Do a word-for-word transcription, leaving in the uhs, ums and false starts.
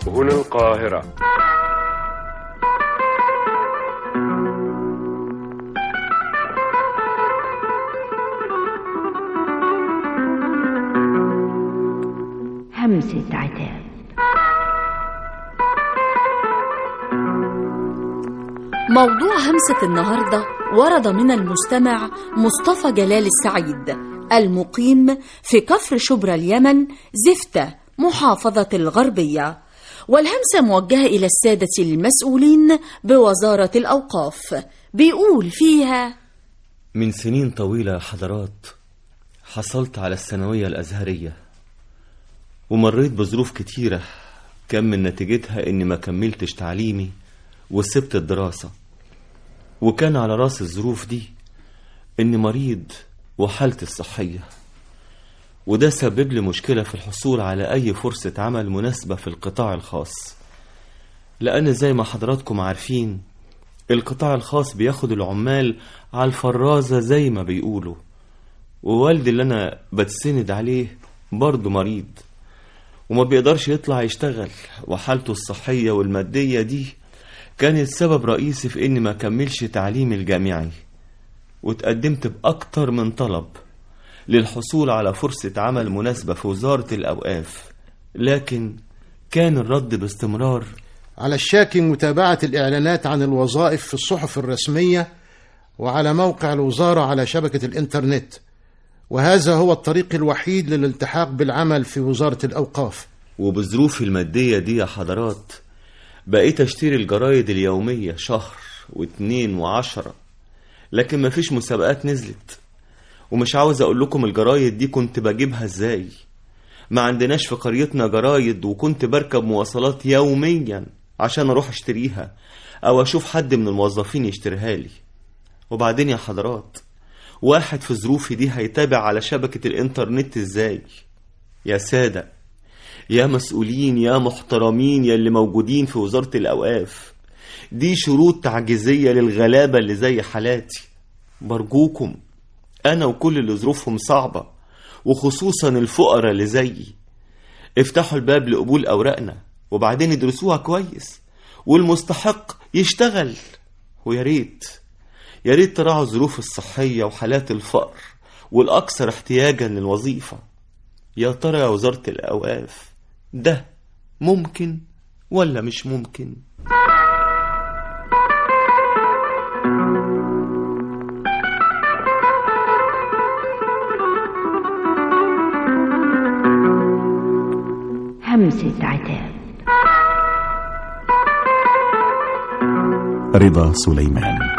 هنا القاهرة. همسة عتاب. موضوع همسة النهاردة ورد من المستمع مصطفى جلال السعيد المقيم في كفر شبرا اليمن زفتة محافظة الغربية، والهمسة موجهة إلى السادة المسؤولين بوزارة الأوقاف. بيقول فيها: من سنين طويلة يا حضرات حصلت على الثانوية الأزهرية، ومريت بظروف كتيرة كان من نتيجتها إني ما كملتش تعليمي وسبت الدراسة. وكان على راس الظروف دي إني مريض وحالتي الصحية، وده سبب لي مشكلة في الحصول على أي فرصة عمل مناسبة في القطاع الخاص، لأن زي ما حضراتكم عارفين القطاع الخاص بياخد العمال على الفرازة زي ما بيقولوا، ووالدي اللي أنا بتسند عليه برضه مريض وما بيقدرش يطلع يشتغل، وحالته الصحية والمادية دي كانت سبب رئيسي في إني ما كملش تعليمي الجامعي. وتقدمت بأكتر من طلب للحصول على فرصة عمل مناسبة في وزارة الأوقاف، لكن كان الرد باستمرار: على الشاكي متابعة الإعلانات عن الوظائف في الصحف الرسمية وعلى موقع الوزارة على شبكة الإنترنت، وهذا هو الطريق الوحيد للالتحاق بالعمل في وزارة الأوقاف. وبظروف المادية دي يا حضرات بقيت اشتري الجرايد اليومية شهر واتنين وعشرة، لكن مفيش مسابقات نزلت. ومش عاوز اقول لكم الجرايد دي كنت بجيبها ازاي، ما عندناش في قريتنا جرايد، وكنت بركب مواصلات يوميا عشان اروح اشتريها او اشوف حد من الموظفين يشتريها لي. وبعدين يا حضرات واحد في ظروفي دي هيتابع على شبكة الانترنت ازاي؟ يا سادة، يا مسؤولين، يا محترمين، يا اللي موجودين في وزارة الأوقاف، دي شروط تعجيزية للغلابة اللي زي حالاتي. برجوكم أنا وكل اللي ظروفهم صعبة، وخصوصا الفقراء اللي زيي، افتحوا الباب لقبول أوراقنا وبعدين ادرسوها كويس، والمستحق يشتغل. ويا ريت يا ريت تراعوا الظروف الصحية وحالات الفقر والأكثر احتياجا للوظيفة. يا ترى يا وزارة الأوقاف ده ممكن ولا مش ممكن؟ همسة عتاب. رضا سليمان.